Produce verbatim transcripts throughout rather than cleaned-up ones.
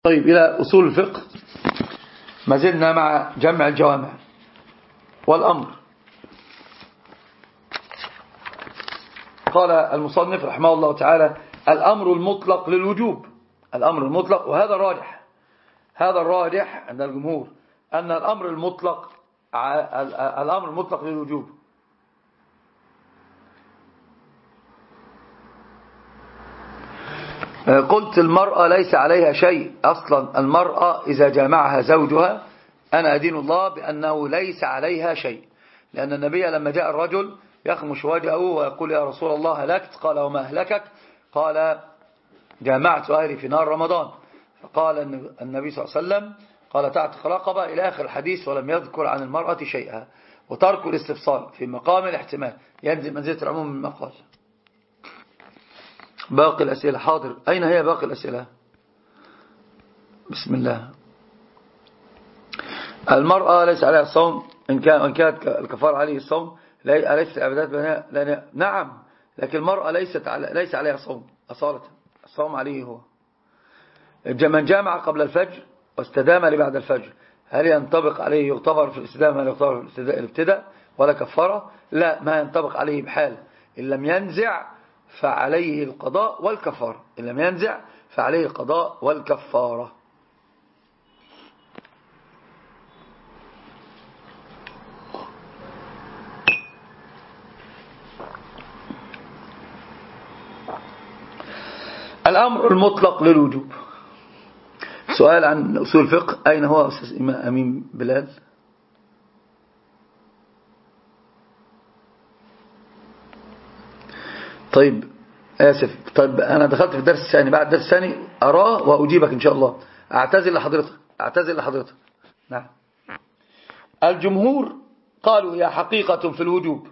طيب، إلى أصول الفقه. ما زلنا مع جمع الجوامع والأمر. قال المصنف رحمه الله تعالى: الأمر المطلق للوجوب. الأمر المطلق، وهذا الراجح، هذا الراجح عند الجمهور، أن الأمر المطلق الأمر المطلق للوجوب. قلت المرأة ليس عليها شيء. أصلا المرأة إذا جامعها زوجها أنا أدين الله بأنه ليس عليها شيء، لأن النبي لما جاء الرجل يخمش وجهه ويقول: يا رسول الله هلكت. قال: وما أهلكك؟ قال: جامعت أهلي في نهار رمضان. فقال النبي صلى الله عليه وسلم: قال: تعتق رقبة، إلى آخر الحديث، ولم يذكر عن المرأة شيئا. وترك الاستفصال في مقام الاحتمال ينزل منزلة العموم من المقال. باقي الأسئلة حاضر. أين هي باقي الأسئلة؟ بسم الله. المرأة ليس عليها الصوم إن كان إن كانت الكفار عليه الصوم، ليست العبادات بها. نعم، لكن المرأة ليست على ليس عليها صوم أصالة. الصوم عليه هو من جامع قبل الفجر واستدام لبعد الفجر، هل ينطبق عليه يغتبر في الاستدامة؟ هل يغتبر في الابتداء ولا كفارة؟ لا، ما ينطبق عليه بحال. إن لم ينزع فعليه القضاء والكفارة. إن لم ينزع فعليه القضاء والكفارة. الأمر المطلق للوجوب. سؤال عن أصول الفقه. أين هو أستاذ أمين بلال؟ طيب آسف. طيب أنا دخلت في الدرس الثاني، بعد الدرس الثاني أراه وأجيبك إن شاء الله. أعتذر لحضرتك أعتذر لحضرتك نعم. الجمهور قالوا هي حقيقة في الوجوب،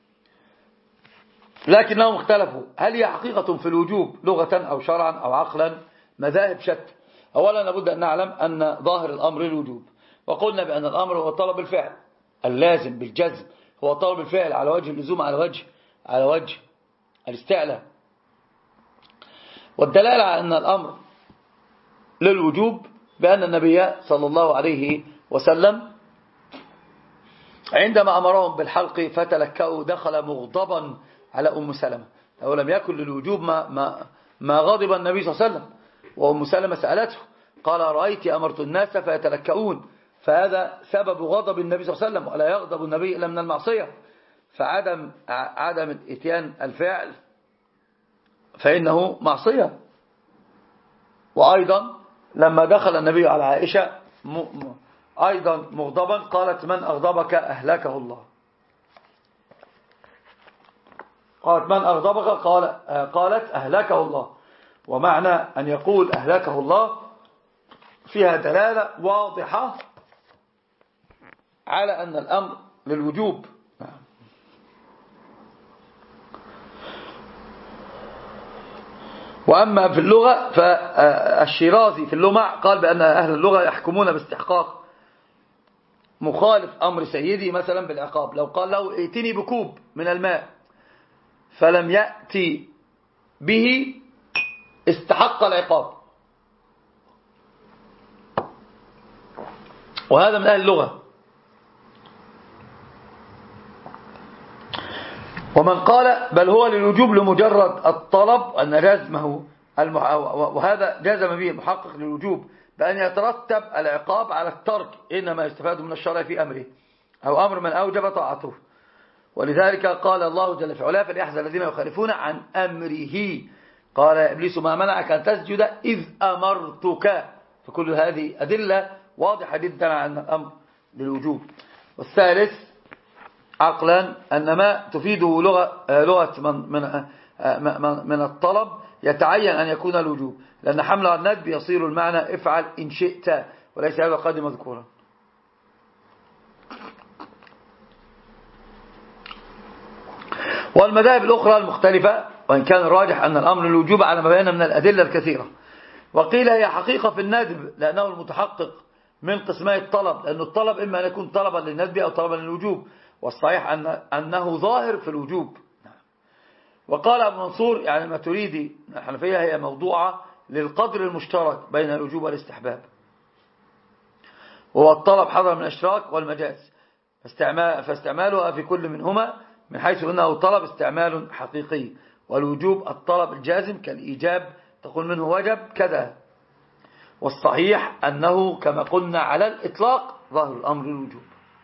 لكنهم اختلفوا هل هي حقيقة في الوجوب لغة أو شرعا أو عقلا. مذاهب شتى. أولا لابد أن نعلم أن ظاهر الأمر الوجوب، وقلنا بأن الأمر هو طلب الفعل اللازم بالجزم، هو طلب الفعل على وجه اللزوم، على وجه على وجه الاستعلاء. والدلالة على أن الأمر للوجوب بأن النبي صلى الله عليه وسلم عندما أمرهم بالحلق فتلكأوا دخل مغضبا على أم سلمة. لو لم يكن للوجوب ما, ما, ما غضب النبي صلى الله عليه وسلم. وأم سلمة سألته قال: رأيت أمرت الناس فيتلكؤون. فهذا سبب غضب النبي صلى الله عليه وسلم، ولا يغضب النبي إلا من المعصية. فعدم عدم اتيان الفعل فإنه معصية. وأيضا لما دخل النبي على عائشة أيضا مغضبا قالت: من أغضبك أهلكه الله. قالت: من أغضبك؟ قال قالت: أهلكه الله. ومعنى أن يقول أهلكه الله فيها دلالة واضحة على أن الأمر للوجوب. وأما في اللغة فالشيرازي في اللمع قال بأن أهل اللغة يحكمون باستحقاق مخالف أمر سيدي مثلا بالعقاب. لو قال له: ائتني بكوب من الماء فلم يأتي به استحق العقاب. وهذا من أهل اللغة. ومن قال بل هو للوجوب لمجرد الطلب أن جزمه المح... وهذا جزم به المحقق للوجوب بأن يترتب العقاب على الترك، إنما يستفاد من الشرع في أمره أو أمر من أوجب طاعته. ولذلك قال الله جل في علاه: فليحذر الذين يخالفون عن أمره. قال يا إبليس ما منعك أن تسجد إذ أمرتك. فكل هذه أدلة واضحة جدا عن الأمر للوجوب. والثالث عقلا أن ما تفيده لغة, لغة من, من, من الطلب يتعين أن يكون الوجوب، لأن حمل الندب يصير المعنى افعل إن شئت، وليس هذا قد مذكورا. والمذاهب الأخرى المختلفة، وإن كان الراجح أن الأمر الوجوب على ما بينا من الأدلة الكثيرة. وقيل هي حقيقة في الندب لأنه المتحقق من قسمي الطلب، لأن الطلب إما أن يكون طلبا للندب أو طلبا للوجوب، والصحيح أن أنه ظاهر في الوجوب. وقال ابن منصور يعني الماتريدي الحنفية هي موضوعة للقدر المشترك بين الوجوب والاستحباب، وهو الطلب حذر من الاشراك والمجاز، فاستعمال فاستعمالها في كل منهما من حيث أنه طلب استعمال حقيقي، والوجوب الطلب الجازم كالإيجاب تقول منه وجب كذا. والصحيح أنه كما قلنا على الإطلاق ظاهر الأمر الوجوب.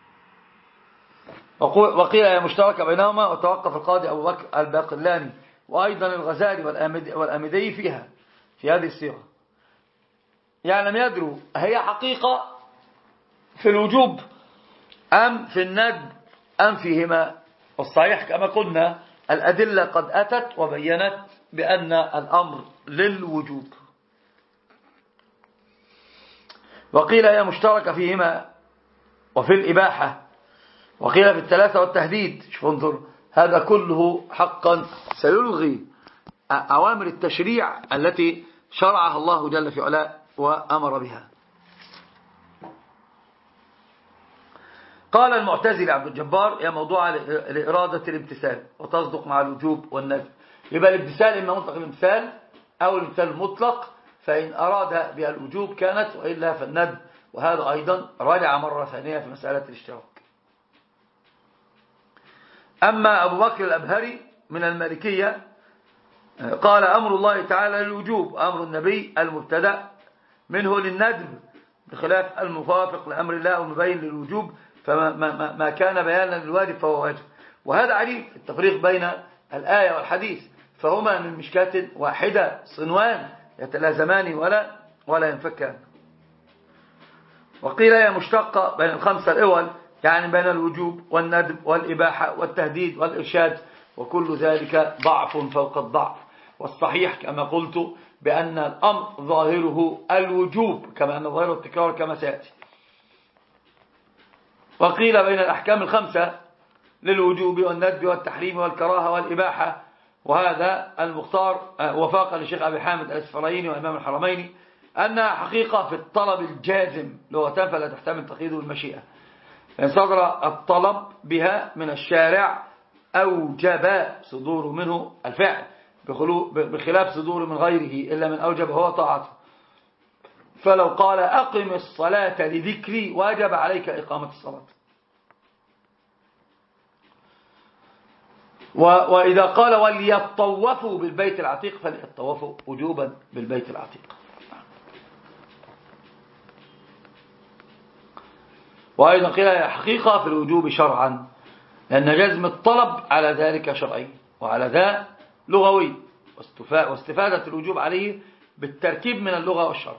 وقيل هي مشتركة بينهما، وتوقف القاضي أبو بكر الباقلاني وأيضا الغزالي والأمدي فيها في هذه الصيغة، يعني لم يدروا هي حقيقة في الوجوب أم في الندب أم فيهما. والصحيح كما قلنا الأدلة قد أتت وبينت بأن الأمر للوجوب. وقيل هي مشتركة فيهما وفي الإباحة، وقيل في الثلاثة والتهديد. شوف انظر، هذا كله حقا سيلغي أوامر التشريع التي شرعها الله جل في علاه وأمر بها. قال المعتزلي عبد الجبار هي موضوع لإرادة الامتثال وتصدق مع الوجوب والندب. يبقى الامتثال إما مطلق الامتثال أو الامتثال المطلق، فإن أراد بها الوجوب كانت، وإلا فالندب، وهذا أيضا راجع مرة ثانية في مسألة الاشتراك. أما أبو بكر الأبهري من المالكية قال أمر الله تعالى للوجوب، أمر النبي المبتدأ منه للندب، بخلاف الموافق لأمر الله ومبين للوجوب، فما ما ما كان بيانا للواجب فهو واجب. وهذا عجيب التفريق بين الآية والحديث، فهما من مشكاة واحدة صنوان يتلازمان ولا ولا ينفكان. وقيل هي مشتقة بين الخمسة الأول، يعني بين الوجوب والندب والإباحة والتهديد والإرشاد، وكل ذلك ضعف فوق الضعف. والصحيح كما قلت بأن الأمر ظاهره الوجوب، كما أن ظاهره التكرار كما سيأتي. وقيل بين الأحكام الخمسة للوجوب والندب والتحريم والكراهة والإباحة، وهذا المختار وفاقا لشيخ أبي حامد الأسفرايني وإمام الحرمين أنها حقيقة في الطلب الجازم لغة فلا تحتمل تقييده بالمشيئة، فإن صدر الطلب بها من الشارع أوجب صدور منه الفعل، بخلاف صدور من غيره إلا من أوجب هو طاعته. فلو قال أقم الصلاة لذكري واجب عليك إقامة الصلاة. وإذا قال وليطوفوا بالبيت العتيق فليطوفوا وجوبا بالبيت العتيق. وأيضا قيل حقيقة في الوجوب شرعا، لأن جزم الطلب على ذلك شرعي وعلى ذا لغوي، واستفادة الوجوب عليه بالتركيب من اللغة والشرع.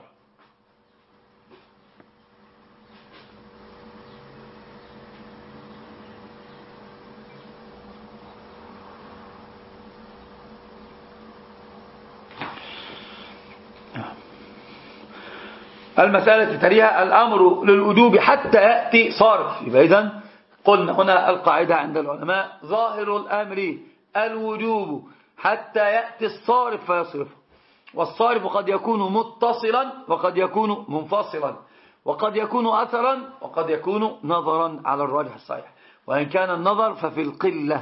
المسألة تليها الأمر للوجوب حتى يأتي صارف. يبقى إذن قلنا هنا القاعدة عند العلماء ظاهر الأمر الوجوب حتى يأتي الصارف فيصرفه. والصارف قد يكون متصلا وقد يكون منفصلا، وقد يكون أثرا وقد يكون نظرا على الراجح الصحيح، وإن كان النظر ففي القلة.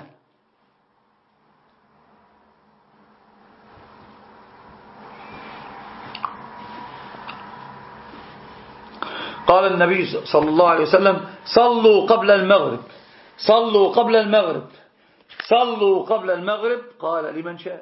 قال النبي صلى الله عليه وسلم صلوا قبل المغرب، صلوا قبل المغرب، صلوا قبل المغرب، قال لمن شاء.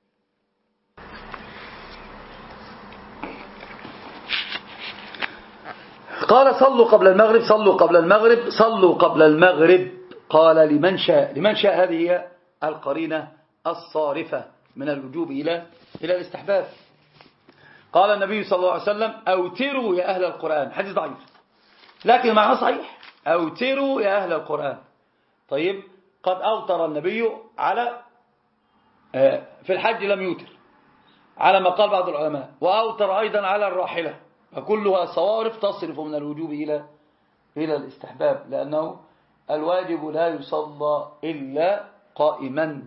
قال صلوا قبل المغرب، صلوا قبل المغرب، صلوا قبل المغرب، قال لمن شاء. لمن شاء هذه هي القرينة الصارفة من الوجوب إلى إلى الاستحباب. قال النبي صلى الله عليه وسلم أوتروا يا أهل القرآن، حديث ضعيف لكن معناه صحيح، أوتروا يا أهل القرآن. طيب قد أوتر النبي على في الحج لم يوتر على ما قال بعض العلماء، وأوتر أيضا على الراحلة، فكلها صوارف تصرف من الوجوب إلى إلى الاستحباب، لأنه الواجب لا يصلى إلا قائما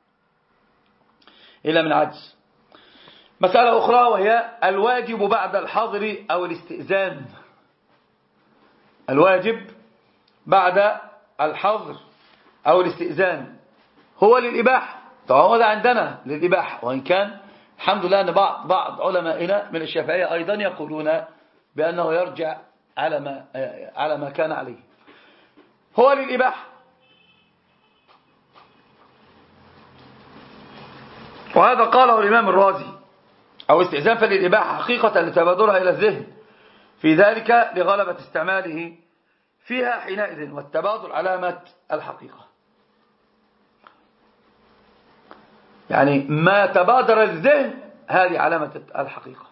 إلا من عجز. مسألة أخرى وهي الواجب بعد الحظر أو الاستئذان. الواجب بعد الحظر أو الاستئذان هو للإباحة، طبعا هذا عندنا للإباحة، وإن كان الحمد لله أن بعض بعض علمائنا من الشافعية أيضا يقولون بأنه يرجع على ما على ما كان عليه. هو للإباحة، وهذا قاله الإمام الرازي، أو استئذان للإباحة حقيقة لتبادرها إلى الذهن في ذلك لغلبة استعماله فيها حينئذ، والتبادل علامة الحقيقة، يعني ما تبادر الذهن هذه علامة الحقيقة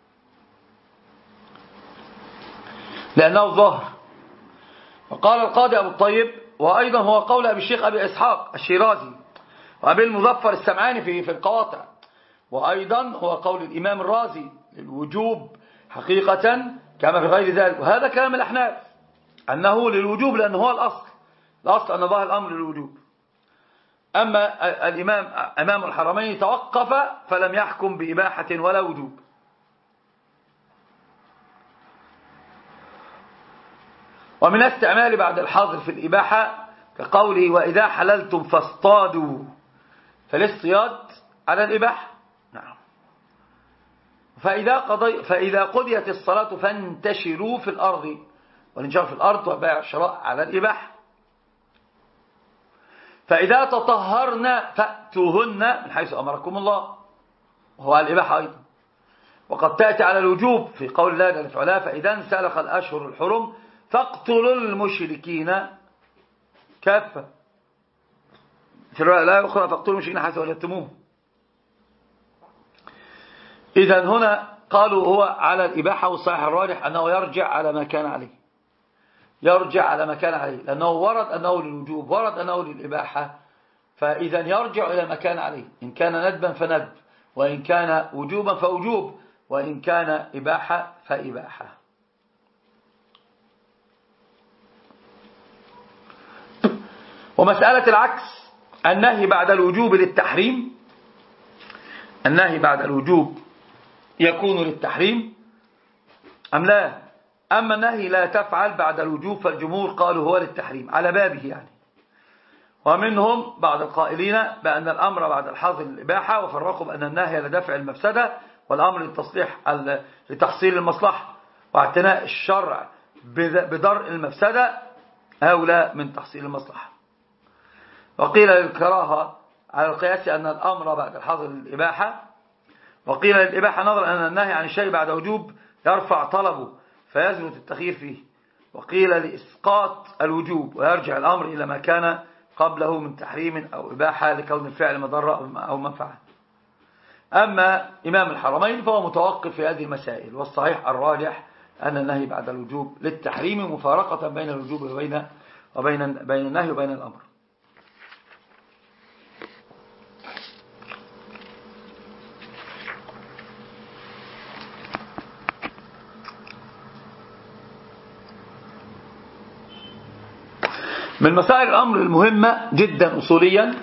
لأنه ظاهر. وقال القاضي أبو الطيب، وأيضا هو قول أبي الشيخ أبي إسحاق الشيرازي وأبي المظفر السمعاني في في القواطع، وأيضا هو قول الإمام الرازي للوجوب حقيقة كما في غير ذلك. وهذا كلام الأحناف أنه للوجوب لأنه هو الأصل، الأصل أن ظاهر الأمر للوجوب. أما الإمام إمام الحرمين توقف فلم يحكم بإباحة ولا وجوب. ومن استعمال بعد الحظر في الإباحة كقوله وإذا حللتم فاصطادوا، فالاصطياد على الإباحة. نعم. فإذا, قضي فإذا قضيت الصلاة فانتشروا في الأرض، والانتشار في الأرض وبيع الشراء على الإباحة. فإذا تطهرن فأتوهن من حيث أمركم الله، وهو على الإباحة أيضا. وقد تأتي على الوجوب في قول الله جل وعلا فإذا انسلخ الأشهر الحرم فاقتلوا المشركين كافة. في الرواية لا أخرى فاقتلوا المشركين حيث وجدتموهم. إذن هنا قالوا هو على الإباحة، والصحيح الراجح أنه يرجع على ما كان عليه، يرجع على ما كان عليه، لأنه ورد أنه للوجوب، ورد أنه للإباحة، فإذا يرجع إلى ما كان عليه، إن كان ندبا فندب، وإن كان وجوبا فوجوب، وإن كان إباحة فإباحة. ومسألة العكس، النهي بعد الوجوب للتحريم، النهي بعد الوجوب يكون للتحريم أم لا؟ أما النهي لا تفعل بعد الوجوب فالجمهور قالوا هو للتحريم على بابه يعني. ومنهم بعض القائلين بأن الأمر بعد الحظر للإباحة، وفرقوا بأن النهي لدفع المفسدة والأمر للتصليح لتحصيل المصلحة، واعتناء الشرع بدرء المفسدة أولى من تحصيل المصلحة. وقيل للكراهة على القياس أن الأمر بعد الحظر للإباحة، وقيل للإباحة نظر أن النهي عن الشيء بعد وجوب يرفع طلبه فيثبت التخيير فيه، وقيل لإسقاط الوجوب ويرجع الأمر إلى ما كان قبله من تحريم أو إباحة لكون الفعل مضرة أو منفعة. أما إمام الحرمين فهو متوقف في هذه المسائل، والصحيح الراجح أن النهي بعد الوجوب للتحريم مفارقة بين الوجوب وبين وبين بين النهي وبين الأمر. من مسائل الأمر المهمة جدا أصوليا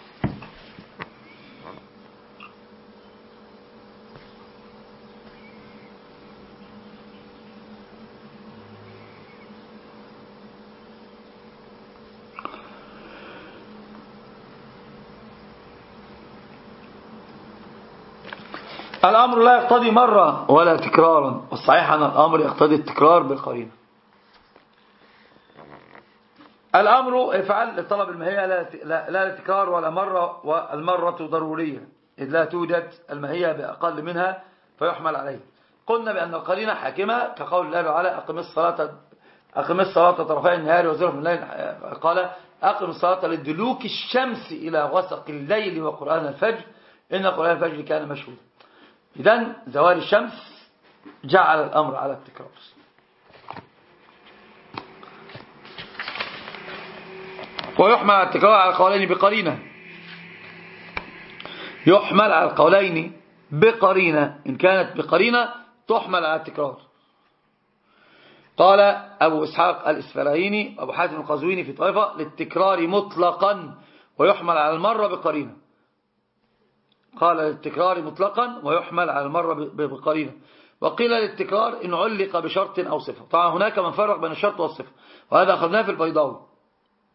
الأمر لا يقتضي مرة ولا تكرارا، والصحيح أن الأمر يقتضي التكرار بالقرينة. الأمر افعل لطلب المهية لا لتكرار ولا مرة، والمرة ضرورية إذ لا توجد المهية بأقل منها فيحمل عليه. قلنا بأن القرينة حاكمة كقول الله تعالى أقم الصلاة أقم الصلاة طرفي النهار وزلفا من الليل، قال أقم الصلاة لدلوك الشمس إلى غسق الليل وقرآن الفجر إن قرآن الفجر كان مشهودا. إذن زوال الشمس جعل الأمر على التكرار. ويحمل على التكرار على القولين بقرينة، يحمل على القولين بقرينة، إن كانت بقرينة تحمل على التكرار. قال أبو إسحاق الإسفرايني وأبو حاتم القزويني في طائفة للتكرار مطلقا ويحمل على المرة بقرينة. قال للتكرار مطلقا ويحمل على المرة بقرينة. وقيل للتكرار إن علق بشرط أو صفة. طبعا هناك من فرق بين الشرط والصفة، وهذا أخذناه في البيضاوي،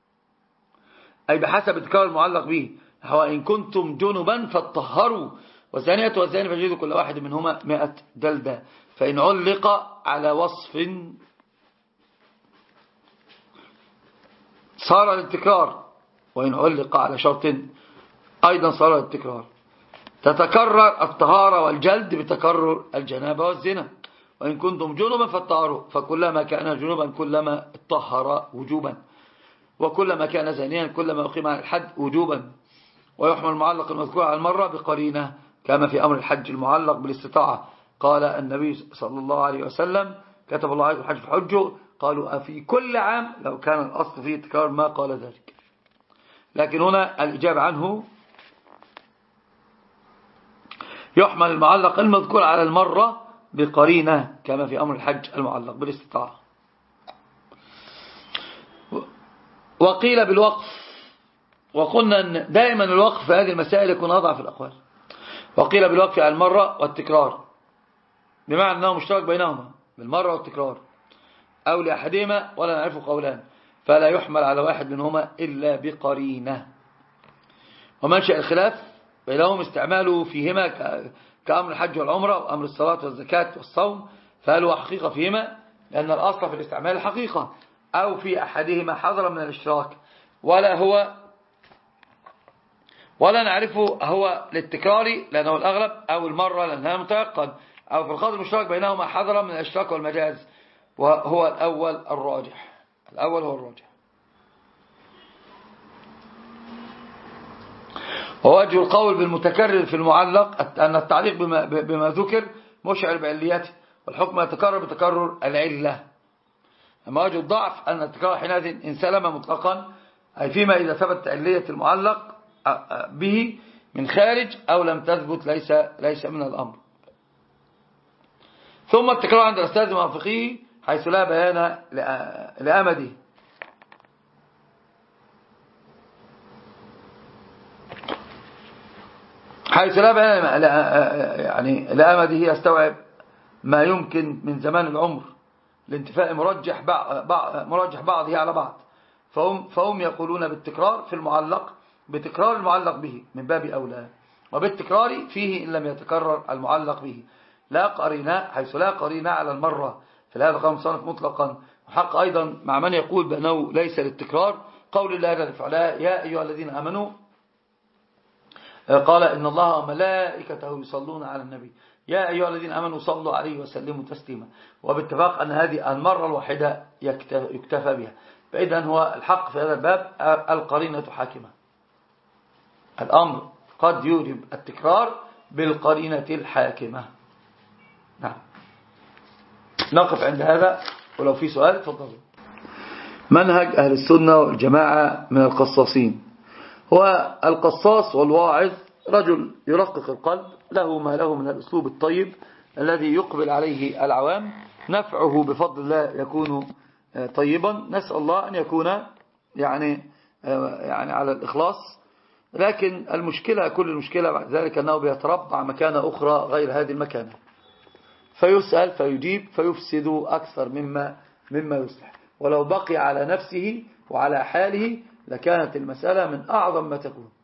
أي بحسب التكرار المعلق به، وإن كنتم جنبا فاتطهروا والزانية والزاني فجلدوا كل واحد منهما مئة جلدة. فإن علق على وصف صار التكرار، وإن علق على شرط أيضا صار التكرار. تتكرر الطهارة والجلد بتكرر الجنابة والزنا. وإن كنتم جنبا فالطهاروا، فكلما كان جنوبا كلما طهر وجوبا، وكلما كان زانيا كلما أقيم على الحد وجوبا. ويحمل المعلق المذكور على المرة بقرينة كما في أمر الحج المعلق بالاستطاعة. قال النبي صلى الله عليه وسلم كتب الله عليكم الحج في حجه، قالوا أفي كل عام، لو كان الأصل فيه تكرار ما قال ذلك. لكن هنا الإجابة عنه يحمل المعلق المذكور على المرة بقرينة كما في أمر الحج المعلق بالاستطاعة. وقيل بالوقف، وقلنا أن دائما الوقف في هذه المسائل يكون أضعف الأقوال. وقيل بالوقف على المرة والتكرار، بمعنى أنه مشترك بينهما بالمرة والتكرار، أو لأحدهما ولا نعرف قولان، فلا يحمل على واحد منهما إلا بقرينة. ومنشأ الخلاف بينهم استعماله فيهما كأمر الحج والعمرة وأمر الصلاة والزكاة والصوم، فهل هو حقيقة فيهما لأن الأصل في الاستعمال الحقيقة، أو في أحدهما حذرا من الاشتراك، ولا هو ولا نعرفه هو للتكرار لأنه الأغلب، أو المرة لأنها متيقن، أو في القدر المشترك بينهما حذرا من الاشتراك والمجاز، وهو الأول الراجح. الأول هو الراجح. ووجه القول بالمتكرر في المعلق أن التعليق بما, بما ذكر مشعر بعليته، والحكم يتكرر بتكرر العلة. أما وجه الضعف أن التكرار حينئذ انسلم مطلقا، أي فيما إذا ثبت علية المعلق به من خارج أو لم تثبت ليس, ليس من الأمر. ثم التكرار عند الأستاذ الموافقيه حيث لا بيان لأمده، حيث لا بيان يعني لأمده يستوعب ما يمكن من زمان العمر لانتفاء مرجح بعض مرجح بعضه على بعض، فهم, فهم يقولون بالتكرار في المعلق بتكرار المعلق به من باب أولى، وبالتكرار فيه إن لم يتكرر المعلق به لا قرينة، حيث لا قرينة على المرة. فهذا قام صنف مطلقا. وحق أيضا مع من يقول بأنه ليس للتكرار قول الله جل وعلا يا أيها الذين آمنوا، قال إن الله وملائكته يصلون على النبي يا أيها الذين آمنوا صلوا عليه وسلموا تسليما. وباتفاق أن هذه المرة الواحدة يكتفى بها. فإذن هو الحق في هذا الباب القرينة حاكمة. الأمر قد يوجب التكرار بالقرينة الحاكمة. نعم، نقف عند هذا، ولو في سؤال تفضلوا. منهج أهل السنة والجماعة من القصاصين. هو القصاص والواعظ رجل يرقق القلب، له ما له من الأسلوب الطيب الذي يقبل عليه العوام، نفعه بفضل الله يكون طيبا. نسأل الله أن يكون يعني يعني على الإخلاص. لكن المشكلة كل المشكلة بعد ذلك أنه بيتربع مكانة أخرى غير هذه المكانة، فيسأل فيجيب فيفسد أكثر مما مما يصلح. ولو بقي على نفسه وعلى حاله لكانت المسألة من أعظم ما تكون.